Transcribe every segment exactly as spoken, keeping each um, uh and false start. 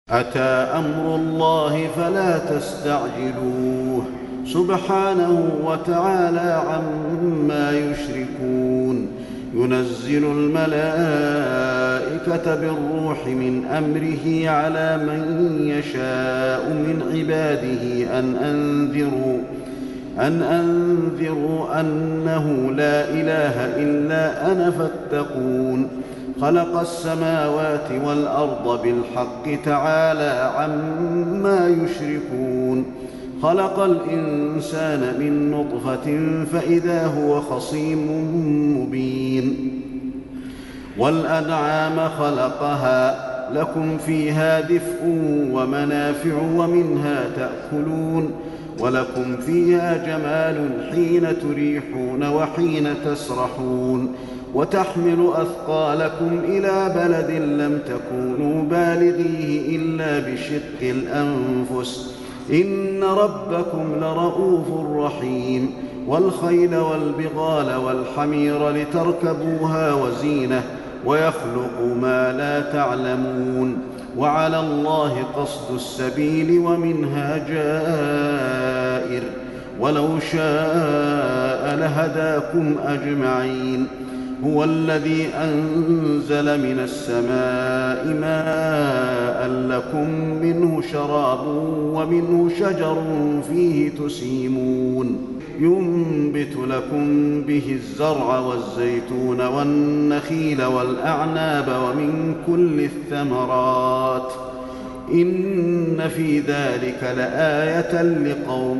أتى أمر الله فلا تستعجلوه سبحانه وتعالى عما يشركون. ينزل الملائكة بالروح من أمره على من يشاء من عباده أن أنذروا أن أنذروا أنه لا إله إلا أنا فاتقون. خلق السماوات والأرض بالحق تعالى عما يشركون. خلق الإنسان من نطفة فإذا هو خصيم مبين. والأنعام خلقها لكم فيها دفء ومنافع ومنها تأكلون ولكم فيها جمال حين تريحون وحين تسرحون وتحمل أثقالكم إلى بلد لم تكونوا بالغيه إلا بشق الأنفس إن ربكم لرءوف رحيم. والخيل والبغال والحمير لتركبوها وزينة ويخلق ما لا تعلمون. وعلى الله قصد السبيل ومنها جائر ولو شاء لهداكم أجمعين. هو الذي أنزل من السماء ماء لكم منه شراب ومنه شجر فيه تسيمون. ينبت لكم به الزرع والزيتون والنخيل والأعناب ومن كل الثمرات إن في ذلك لآية لقوم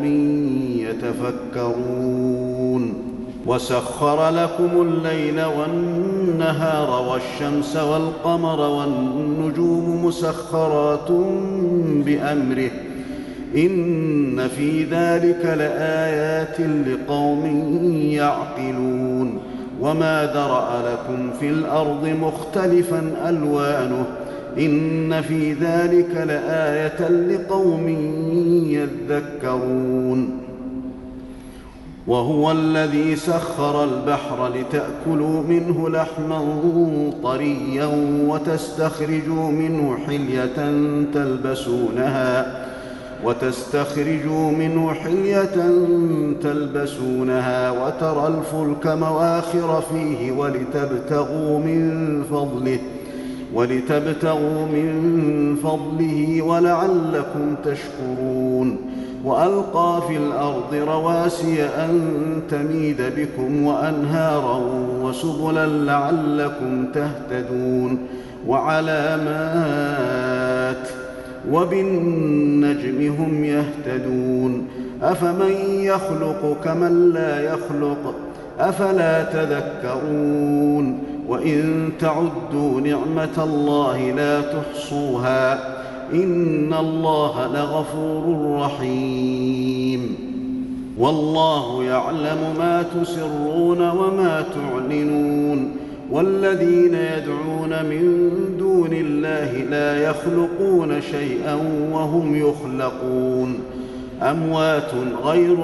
يتفكرون. وسخر لكم الليل والنهار والشمس والقمر والنجوم مسخرات بأمره إن في ذلك لآيات لقوم يعقلون. وما ذرأ لكم في الأرض مختلفا ألوانه إن في ذلك لآية لقوم يذكرون. وهو الذي سخر البحر لتأكلوا منه لحما طريا وتستخرجوا منه حلية تلبسونها وتستخرجوا منه حلية تلبسونها وترى الفلك مواخر فيه ولتبتغوا من فضله ولتبتغوا من فضله ولعلكم تشكرون. وألقى في الأرض رواسي أن تميد بكم وأنهارا وسبلا لعلكم تهتدون. وعلامات وبالنجم هم يهتدون. أفمن يخلق كمن لا يخلق أفلا تذكرون. وإن تعدوا نعمة الله لا تحصوها إن الله لغفور رحيم. والله يعلم ما تسرون وما تعلنون. والذين يدعون من دون الله لا يخلقون شيئا وهم يخلقون أموات غير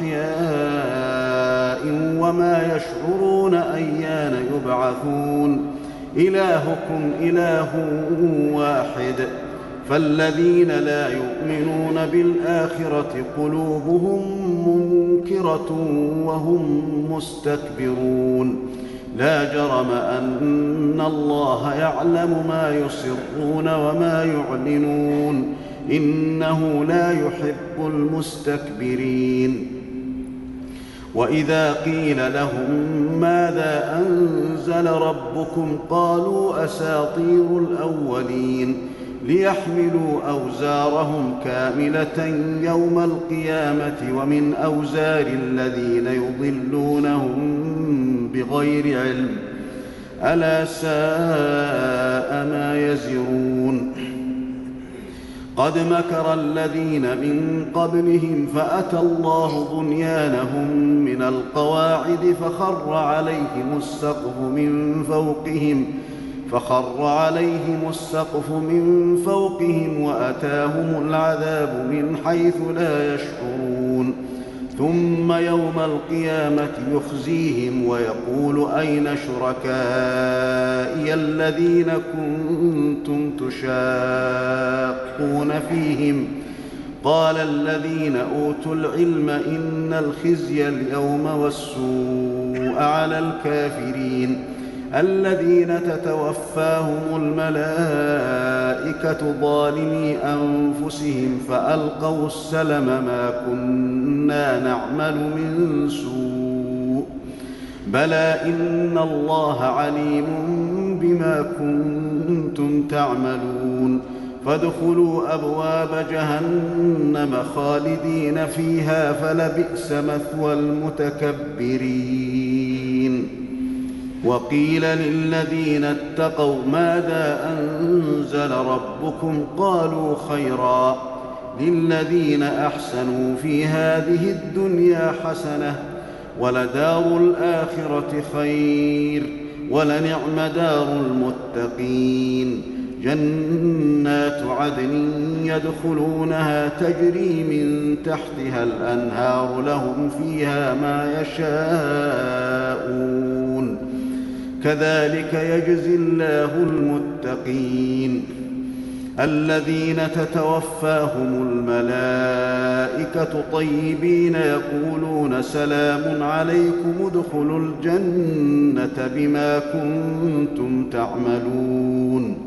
أحياء وما يشعرون أيان يبعثون. إلهكم إله واحد فالذين لا يؤمنون بالآخرة قلوبهم منكرة وهم مستكبرون. لا جرم أن الله يعلم ما يسرون وما يعلنون إنه لا يحب المستكبرين. وإذا قيل لهم ماذا أنزل ربكم قالوا أساطير الأولين ليحملوا أوزارهم كاملة يوم القيامة ومن أوزار الذين يضلونهم بغير علم ألا ساء ما يزرون. قد مكر الذين من قبلهم فأتى الله بنيانهم من القواعد فخر عليهم السقف من فوقهم فخر عليهم السقف من فوقهم وأتاهم العذاب من حيث لا يشعرون. ثم يوم القيامة يخزيهم ويقول أين شركائي الذين كنتم تشاقون يلقون فيهم. قال الذين أوتوا العلم إن الخزي اليوم والسوء على الكافرين الذين تتوفاهم الملائكة ظالمي أنفسهم فألقوا السلم ما كنا نعمل من سوء بلى إن الله عليم بما كنتم تعملون فادخلوا أبواب جهنم خالدين فيها فلبئس مثوى المتكبرين. وقيل للذين اتقوا ماذا أنزل ربكم قالوا خيرا للذين أحسنوا في هذه الدنيا حسنة ولدار الآخرة خير ولنعم دار المتقين جنات عدن يدخلونها تجري من تحتها الأنهار لهم فيها ما يشاءون كذلك يجزي الله المتقين الذين تتوفاهم الملائكة طيبين يقولون سلام عليكم ادخلوا الجنة بما كنتم تعملون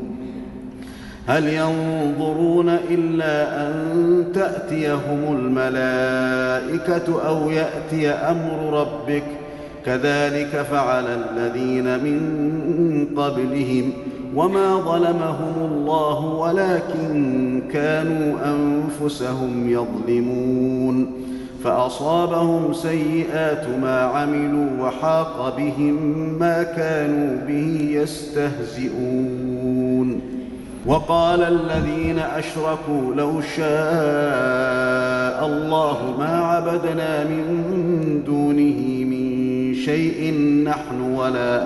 هل ينظرون إلا أن تأتيهم الملائكة أو يأتي أمر ربك كذلك فعل الذين من قبلهم وما ظلمهم الله ولكن كانوا أنفسهم يظلمون فأصابهم سيئات ما عملوا وحاق بهم ما كانوا به يستهزئون. وقال الذين أشركوا لو شاء الله ما عبدنا من دونه من شيء نحن ولا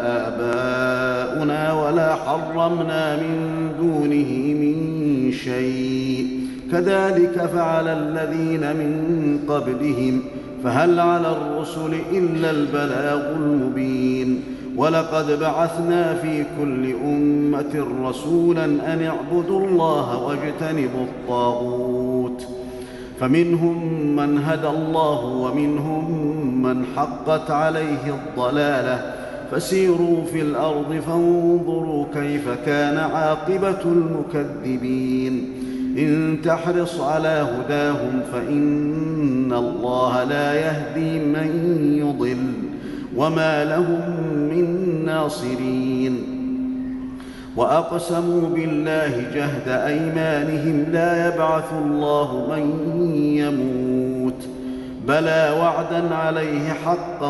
آباؤنا ولا حرمنا من دونه من شيء كذلك فعل الذين من قبلهم فهل على الرسل إلا البلاغ المبين ولقد بعثنا في كل أمة رسولا أن اعبدوا الله واجتنبوا الطاغوت فمنهم من هدى الله ومنهم من حقت عليه الضلالة فسيروا في الأرض فانظروا كيف كان عاقبة المكذبين إن تحرص على هداهم فإن الله لا يهدي من يضل وما لهم من ناصرين. وأقسموا بالله جهد أيمانهم لا يبعث الله من يموت بلى وعدا عليه حقا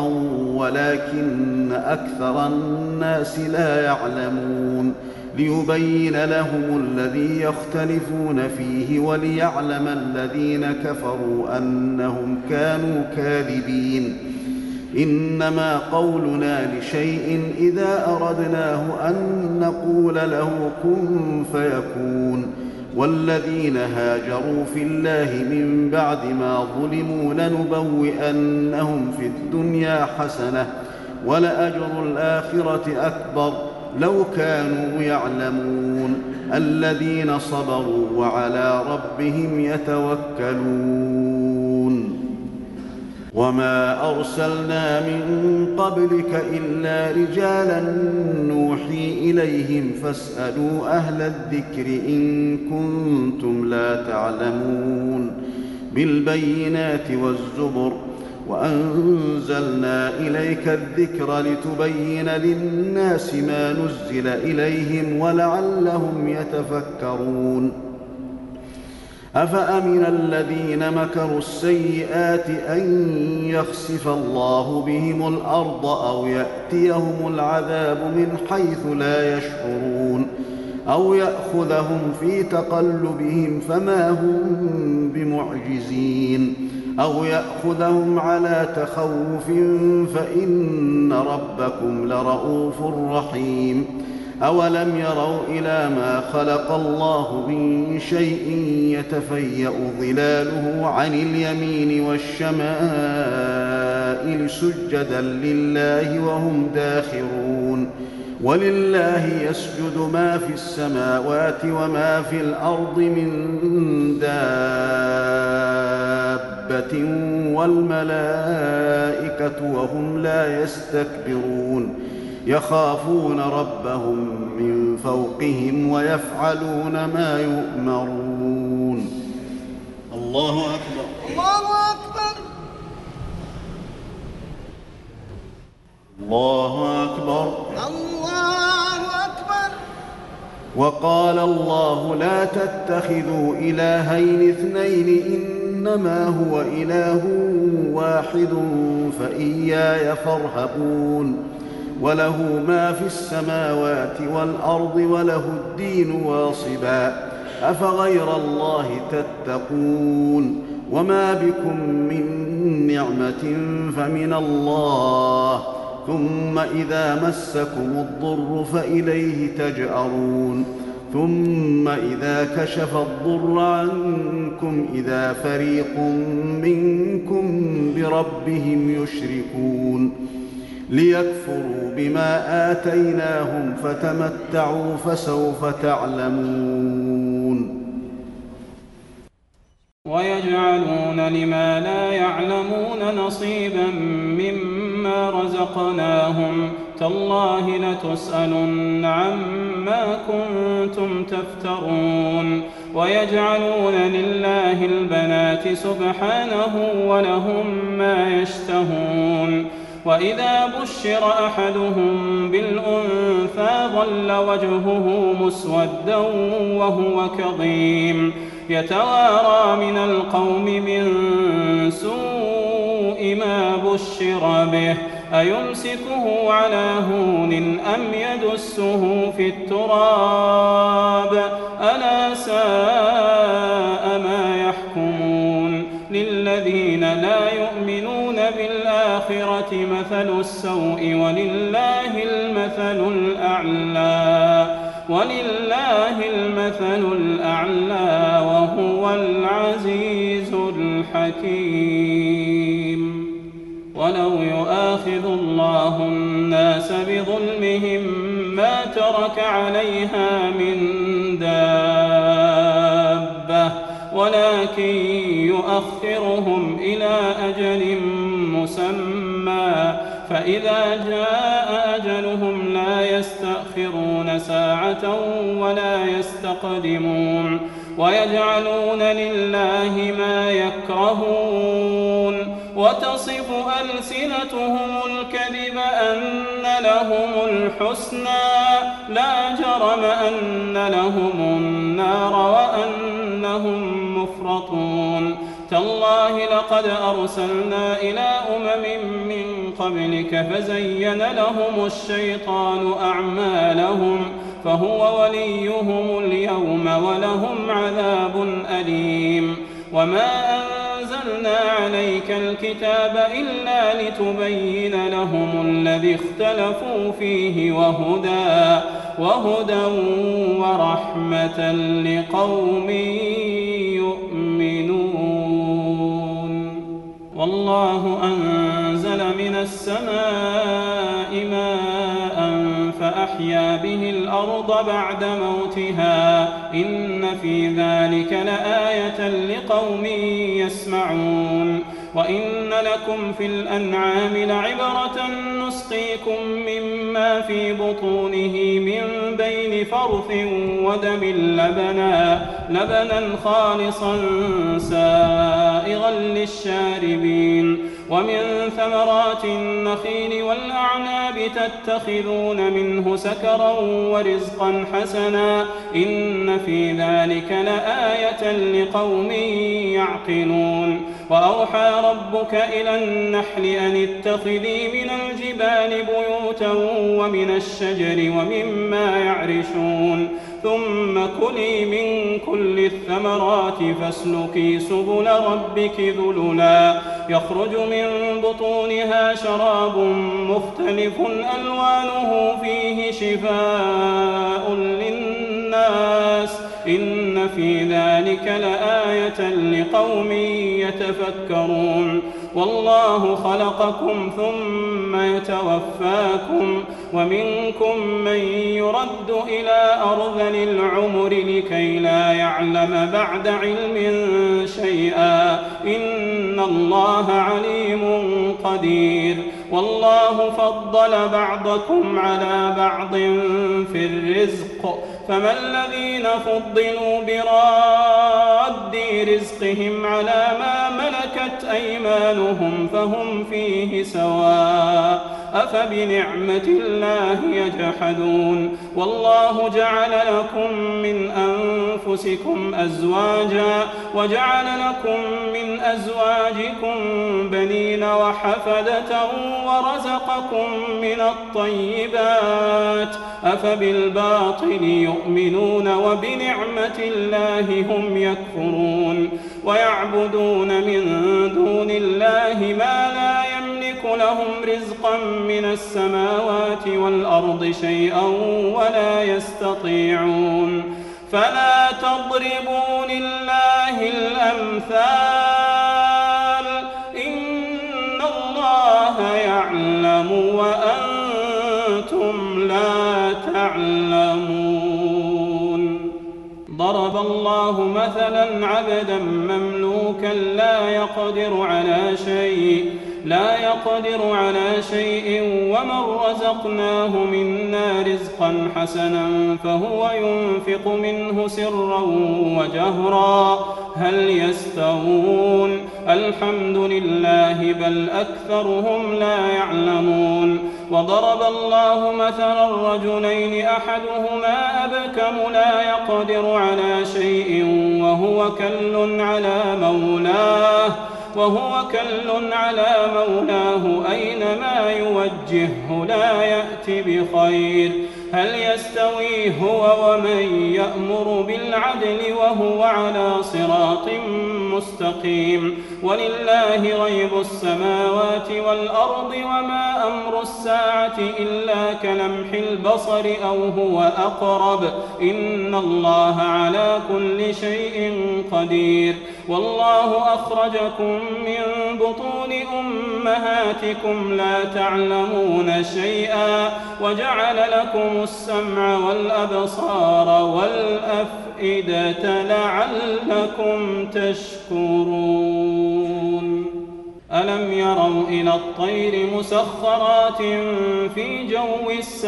ولكن أكثر الناس لا يعلمون ليبين لهم الذي يختلفون فيه وليعلم الذين كفروا أنهم كانوا كاذبين. إنما قولنا لشيء إذا أردناه أن نقول له كن فيكون والذين هاجروا في الله من بعد ما ظلموا لنبوئنهم في الدنيا حسنة ولأجر الآخرة أكبر لو كانوا يعلمون الذين صبروا وعلى ربهم يتوكلون. وما أرسلنا من قبلك إلا رجالا نوحي إليهم فاسألوا أهل الذكر إن كنتم لا تعلمون بالبينات والزبر وأنزلنا إليك الذكر لتبين للناس ما نزل إليهم ولعلهم يتفكرون. أفأمن الذين مكروا السيئات أن يخسف الله بهم الأرض أو يأتيهم العذاب من حيث لا يشعرون أو يأخذهم في تقلبهم فما هم بمعجزين أو يأخذهم على تخوف فإن ربكم لرءوف رحيم. أولم يروا إلى ما خلق الله من شيء يتفيأ ظلاله عن اليمين والشمائل سجدا لله وهم داخرون ولله يسجد ما في السماوات وما في الأرض من والملائكة وهم لا يستكبرون يخافون ربهم من فوقهم ويفعلون ما يؤمرون. الله أكبر. الله أكبر. الله أكبر. الله أكبر. وقال الله لا تتخذوا إلهين اثنين إنما هو إله واحد فإياي فارهبون وله ما في السماوات والأرض وله الدين واصبا أفغير الله تتقون وما بكم من نعمة فمن الله ثم إذا مسكم الضر فإليه تجأرون ثم إذا كشف الضر عنكم إذا فريق منكم بربهم يشركون ليكفروا بما آتيناهم فتمتعوا فسوف تعلمون. ويجعلون لما لا يعلمون نصيبا مما رزقناهم تالله لتسألن عما كنتم تفترون. ويجعلون لله البنات سبحانه ولهم ما يشتهون. وإذا بشر أحدهم بالأنثى ظل وجهه مسودا وهو كظيم يتوارى من القوم من سوء ما بشر به أيمسكه على هون أم يدسه في التراب ألا ساء ما يحكمون. للذين لا يؤمنون بالآخرة مثل السوء ولله المثل الأعلى ولله المثل الأعلى وهو العزيز الحكيم. ولو يؤاخذ الله الناس بظلمهم ما ترك عليها من دابة ولكن يؤخرهم إلى أجل مسمى فإذا جاء أجلهم لا يستأخرون ساعة ولا يستقدمون. ويجعلون لله ما يكرهون وتصف ألسنتهم الكذب أن لهم الحسنى لا جرم أن لهم النار وأنهم مفرطون. تالله لقد أرسلنا إلى أمم من قبلك فزين لهم الشيطان أعمالهم فهو وليهم اليوم ولهم عذاب أليم. وما أنزلنا عليك الكتاب إلا لتبين لهم الذي اختلفوا فيه وهدى وهدى ورحمة لقوم يؤمنون. والله أنزل من السماء ماء فأحيا به الأرض بعد موتها إن في ذلك لآية لقوم يسمعون. وإن لكم في الأنعام لعبرة نسقيكم مما في بطونه من بين فرث ودم لبنا لبنا خالصا سائغا للشاربين. ومن ثمرات النخيل والأعناب تتخذون منه سكرا ورزقا حسنا إن في ذلك لآية لقوم يعقلون. وأوحى ربك إلى النحل أن اتخذي من الجبال بيوتا ومن الشجر ومما يعرشون ثم كلي من كل الثمرات فاسلكي سبل ربك ذللا يخرج من بطونها شراب مختلف ألوانه فيه شفاء للناس إن في ذلك لآية لقوم يتفكرون والله خلقكم ثم يتوفاكم ومنكم من يرد إلى أرذل العمر لكي لا يعلم بعد علم شيئا إن الله عليم قدير والله فضل بعضكم على بعض في الرزق فما الذين فضلوا براد رزقهم على ما ملكت أيمانهم فهم فيه سواء أفبنعمة الله يجحدون والله جعل لكم من أنفسكم أزواجا وجعل لكم من أزواجكم بنين وحفدة ورزقكم من الطيبات أفبالباطل يؤمنون وبنعمة الله هم يكفرون ويعبدون من دون الله ما لا يملك لهم رزقا من السماوات والأرض شيئا ولا يستطيعون فلا تضربوا لله الأمثال إن الله يعلم وأنتم لا تعلمون ضرب الله مثلا عبدا مملوكا لا يقدر على شيء لا يقدر على شيء ومن رزقناه منا رزقا حسنا فهو ينفق منه سرا وجهرا هل يستوون الحمد لله بل أكثرهم لا يعلمون وضرب الله مثلا الرجلين أحدهما أبكم لا يقدر على شيء وهو كل على مولاه وهو كل على مولاه أينما يوجهه لا يأتي بخير هل يستوي هو ومن يأمر بالعدل وهو على صراط مستقيم ولله غيب السماوات والأرض وما أمر الساعة إلا كلمح البصر أو هو أقرب إن الله على كل شيء قدير والله أخرجكم من بطون أمهاتكم لا تعلمون شيئا وجعل لكم السمع والأبصار والأفئدة لعلكم تشكرون ألم يروا إلى الطير مسخرات في جو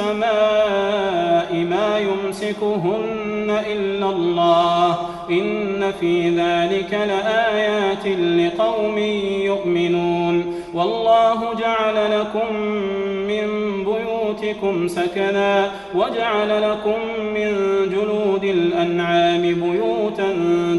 السماء ما يمسكهن إلا الله إن في ذلك لآيات لقوم يؤمنون والله جعل لكم من بيوتكم سكنا وجعل لكم من جلود الأنعام بيوتا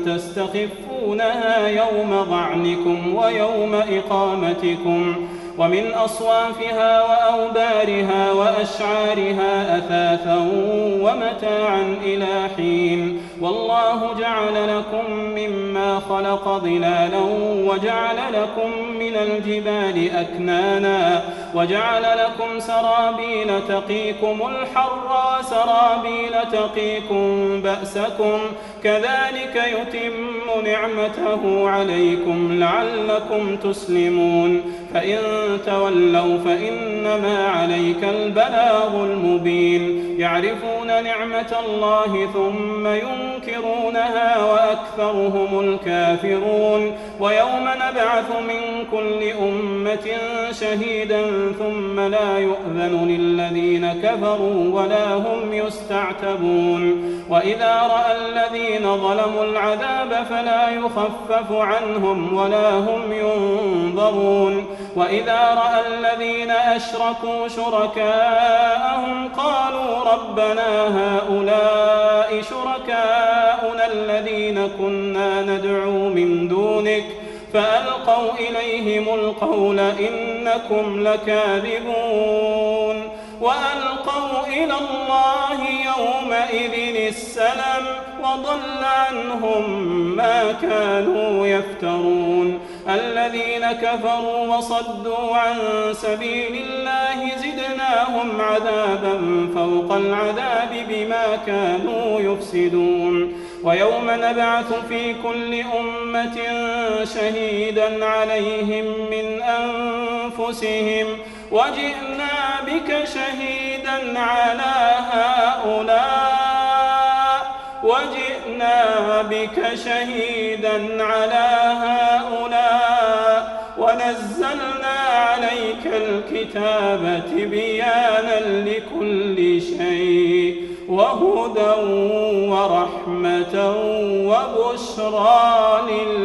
تستخفونها يوم ظعنكم ويوم إقامتكم ومن أصوافها وأوبارها وأشعارها أثاثا ومتاعا إلى حين والله جعل لكم مما خلق ظلالا وجعل لكم من الجبال أكنانا وجعل لكم سرابيل تقيكم الحر وسرابيل تقيكم بأسكم كذلك يتم نعمته عليكم لعلكم تسلمون فإن تولوا فإنما عليك البلاغ المبين يعرفون نعمة الله ثم ينكرونها وأكثرهم الكافرون ويوم نبعث من كل أمة شهيدا ثم لا يؤذن للذين كفروا ولا هم يستعتبون وإذا رأى الذين ظلموا العذاب فلا يخفف عنهم ولا هم ينظرون وإذا رأى الذين أشركوا شركاءهم قالوا ربنا هؤلاء شركاؤنا الذين كنا ندعو من دونك فألقوا إليهم القول إنكم لكاذبون وألقوا إلى الله يومئذ السلم وضل عنهم ما كانوا يفترون الذين كفروا وصدوا عن سبيل الله زدناهم عذابا فوق العذاب بما كانوا يفسدون ويوم نبعث في كل أمة شهيدا عليهم من أنفسهم وجئنا بك شهيدا على هؤلاء وجئنا بك شهيدا على هؤلاء ونزلنا عليك الكتاب تبيانا لكل شيء وهدى ورحمة وبشرى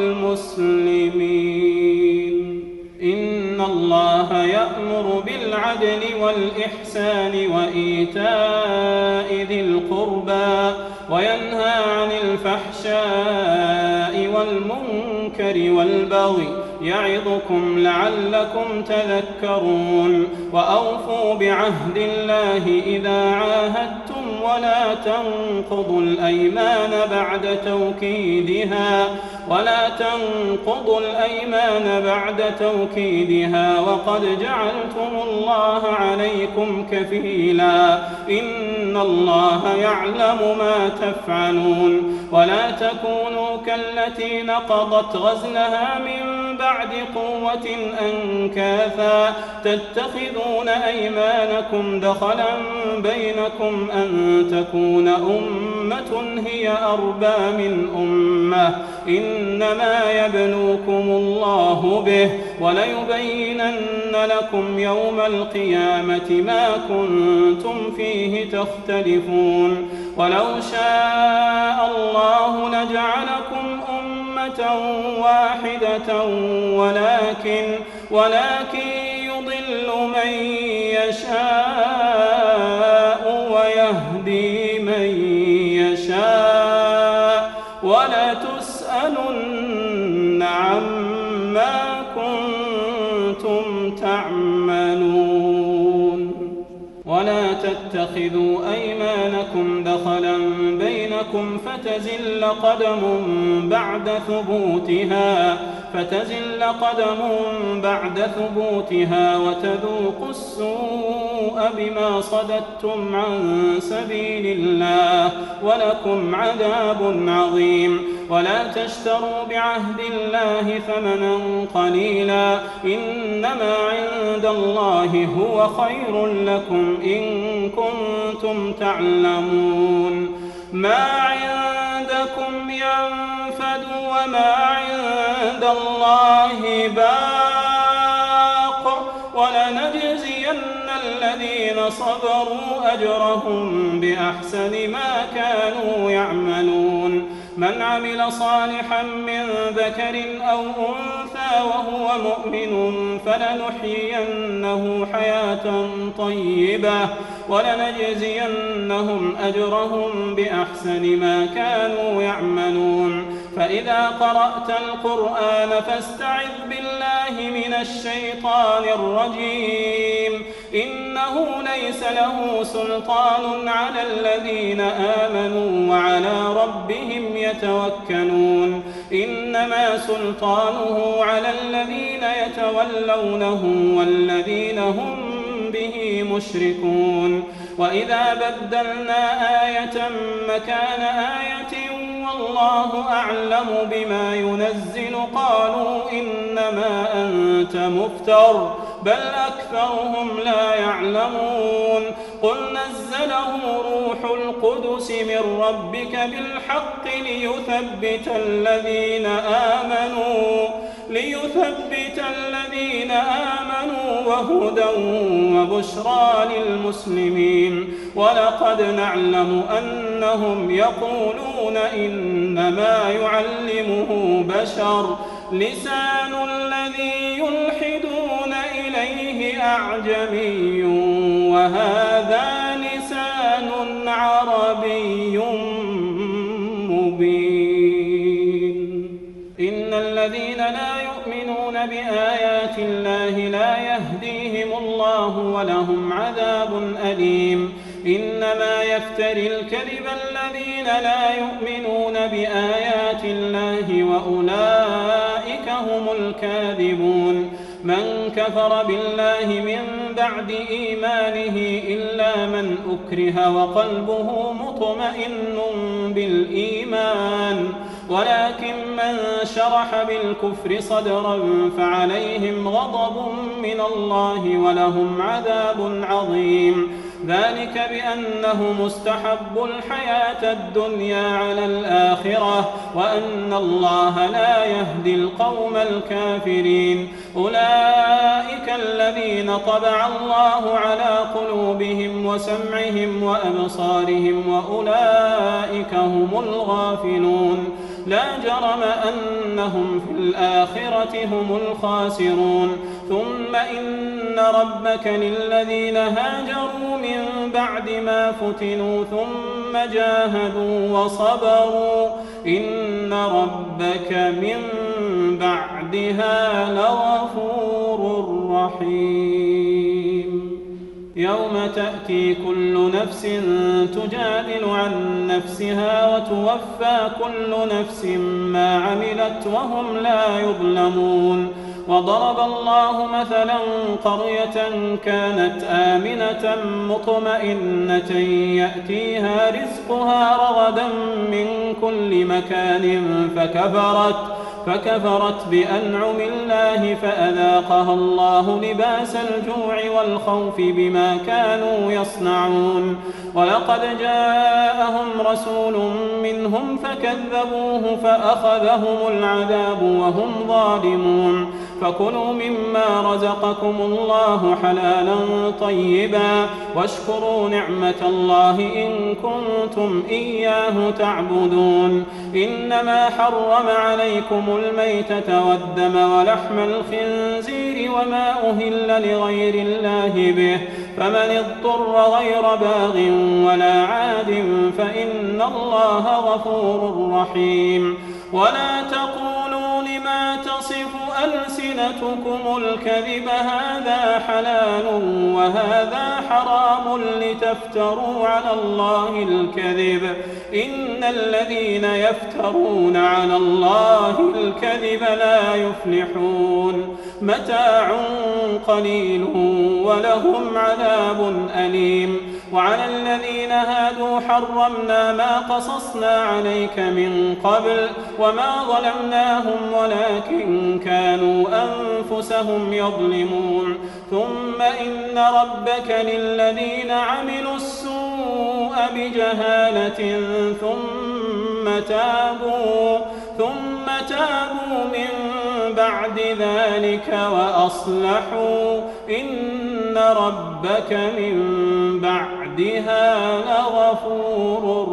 للمسلمين. إن الله يأمر بالعدل والإحسان وإيتاء ذي القربى وينهى عن الفحشاء والمنكر والبغي يعظكم لعلكم تذكرون. وأوفوا بعهد الله إذا عاهدتم ولا تنقضوا الأيمان بعد توكيدها ولا تنقضوا الأيمان بعد توكيدها وقد جعلتم الله عليكم كفيلا إن الله يعلم ما تفعلون. ولا تكونوا كالتي نقضت غزلها من بعد قوة أنكاثا تتخذون أيمانكم دخلا بينكم أن تكون أمة هي أربى من أمة إنما يبلوكم الله به وليبينن لكم يوم القيامة ما كنتم فيه تختلفون. ولو شاء الله لجعلكم أمة واحدة ولكن ولكن يضل من يشاء ويهدي من يشاء ولا تسألن عما كنتم تعملون. ولا تتخذوا أيمانكم دخلا بينكم فتزل قدم بعد ثبوتها فتزل قدم بعد ثبوتها وتذوقوا السوء بما صددتم عن سبيل الله ولكم عذاب عظيم. ولا تشتروا بعهد الله ثمنا قليلا إنما عند الله هو خير لكم إن كنتم تعلمون. ما عندكم ينفد وما عند الله باق ولنجزين الذين صبروا أجرهم بأحسن ما كانوا يعملون. من عمل صالحا من ذكر أو أنثى وهو مؤمن فلنحيينه حياة طيبة ولنجزينهم أجرهم بأحسن ما كانوا يعملون. فإذا قرأت القرآن فاستعذ بالله من الشيطان الرجيم إنه ليس له سلطان على الذين آمنوا وعلى ربهم يتوكلون. إنما سلطانه على الذين يتولونه والذين هم به مشركون. وإذا بدلنا آية مكان آية والله أعلم بما ينزل قالوا إنما أنت مفتر بل أكثرهم لا يعلمون. قل نزله روح القدس من ربك بالحق ليثبت الذين آمنوا ليثبت الذين آمنوا وهدى وبشرى للمسلمين. ولقد نعلم أنهم يقولون إنما يعلمه بشر لسان الذي يلحدون إليه أعجمي وهذا لسان عربي مبين. إن الذين لا يؤمنون بآيات الله لا يهديهم الله ولهم عذاب أليم. إنما يفتري الكذب الذين لا يؤمنون بآيات الله وأولئك هم الكاذبون. من كفر بالله من بعد إيمانه إلا من أكره وقلبه مطمئن بالإيمان ولكن من شرح بالكفر صدرا فعليهم غضب من الله ولهم عذاب عظيم. ذلك بأنه مستحب الحياة الدنيا على الآخرة وأن الله لا يهدي القوم الكافرين. أولئك الذين طبع الله على قلوبهم وسمعهم وأبصارهم وأولئك هم الغافلون. لا جرم أنهم في الآخرة هم الخاسرون. ثم إن ربك للذين هاجروا من بعد ما فتنوا ثم جاهدوا وصبروا إن ربك من بعدها لغفور رحيم. يوم تأتي كل نفس تجادل عن نفسها وتوفى كل نفس ما عملت وهم لا يظلمون. وضرب الله مثلا قرية كانت آمنة مطمئنة يأتيها رزقها رغدا من كل مكان فكفرت فكفرت بأنعم الله فأذاقها الله لباس الجوع والخوف بما كانوا يصنعون. ولقد جاءهم رسول منهم فكذبوه فأخذهم العذاب وهم ظالمون. فكلوا مما رزقكم الله حلالا طيبا واشكروا نعمة الله إن كنتم إياه تعبدون. إنما حرم عليكم الميتة والدم ولحم الخنزير وما أهل لغير الله به فمن اضطر غير باغ ولا عاد فإن الله غفور رحيم. ولا تقولوا لما تصف ألسنتكم الكذب هذا حلال وهذا حرام لتفتروا على الله الكذب إن الذين يفترون على الله الكذب لا يفلحون. متاع قليل ولهم عذاب أليم. وعلى الذين هادوا حرمنا ما قصصنا عليك من قبل وما ظلمناهم ولكن كانوا أنفسهم يظلمون. ثم إن ربك للذين عملوا السوء بجهالة ثم تابوا ثم تابوا من بعد ذلك وأصلحوا إن ربك من بعدها لغفور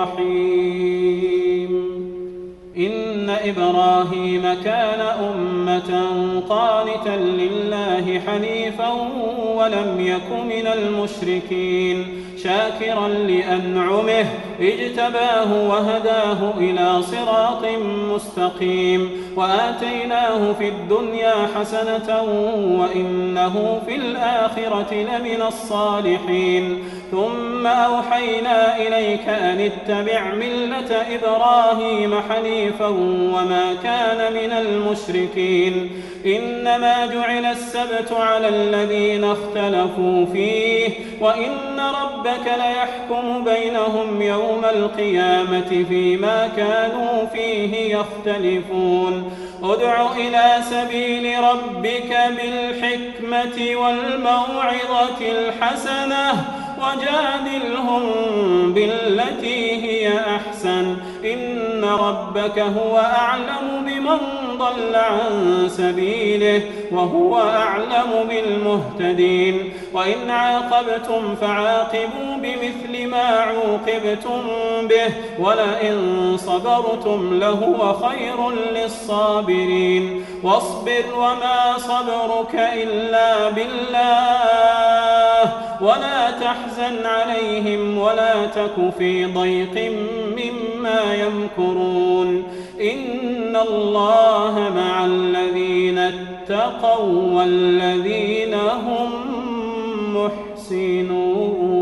رحيم. إن إبراهيم كان أمة قانتا لله حنيفا ولم يك من المشركين شاكرا لأنعمه اجتباه وهداه إلى صراط مستقيم وآتيناه في الدنيا حسنة وإنه في الآخرة لمن الصالحين. ثم أوحينا إليك أن اتبع ملة إبراهيم حنيفا وما كان من المشركين. إنما جعل السبت على الذين اختلفوا فيه وإن ربك ليحكم بينهم يوم القيامة فيما كانوا فيه يختلفون. ادع إلى سبيل ربك بالحكمة والموعظة الحسنة وجادلهم بالتي هي أحسن إن ربك هو أعلم بمن ضل عن سبيله وهو أعلم بالمهتدين. وإن عاقبتم فعاقبوا بمثل ما عوقبتم به ولئن صبرتم لهو خير للصابرين. واصبر وما صبرك إلا بالله ولا تحزن عليهم ولا تك في ضيق مما يمكرون. إن الله مع الذين اتقوا والذين هم محسنون.